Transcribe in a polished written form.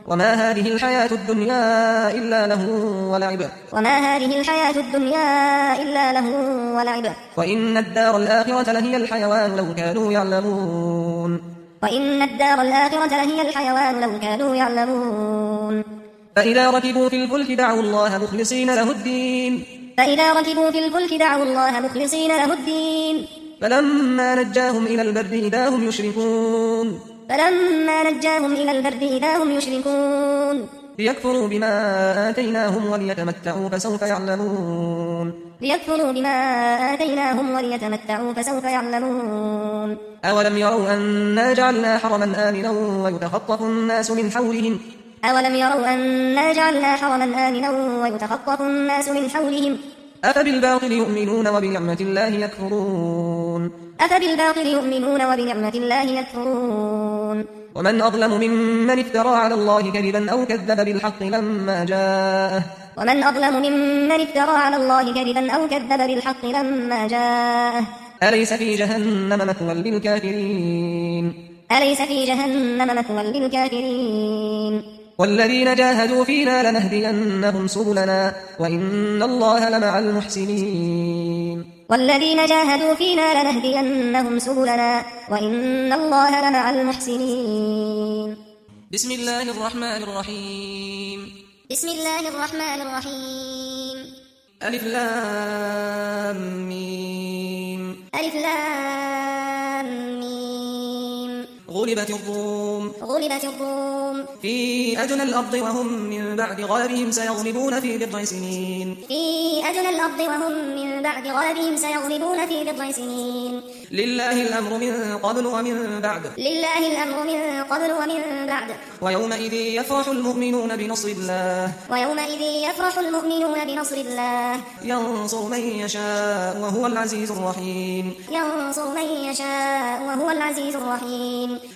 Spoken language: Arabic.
وما هذه الحياة الدنيا إلا له ولعب وإن الدار الآخرة لهي الحيوان لو كانوا يعلمون فإذا ركبوا في الفلك دعوا الله مخلصين له الدين فلما نجاهم إلى البر إذا هم يشركون ليكفروا بما آتيناهم وليتمتعوا فسوف يعلمون أولم يروا أنا جعلنا حرما آمنا ويتخطف الناس من حولهم أفبالباطل يؤمنون وبنعمة الله يكفرون ومن أظلم ممن افترى على الله كذبا أو كذب بالحق لما جاءه أليس في جهنم مثوى للكافرين والذين جاهدوا فينا لنهدينهم سبلنا وإن الله لمع المحسنين بسم الله الرحمن الرحيم ألف لام ميم غلبت الروم في أدنى الأرض وهم من بعد غلبهم سيغلبون في بضع سنين لله الأمر من قبل ومن بعد ويومئذ يفرح المؤمنون بنصر الله ينصر من يشاء وهو العزيز الرحيم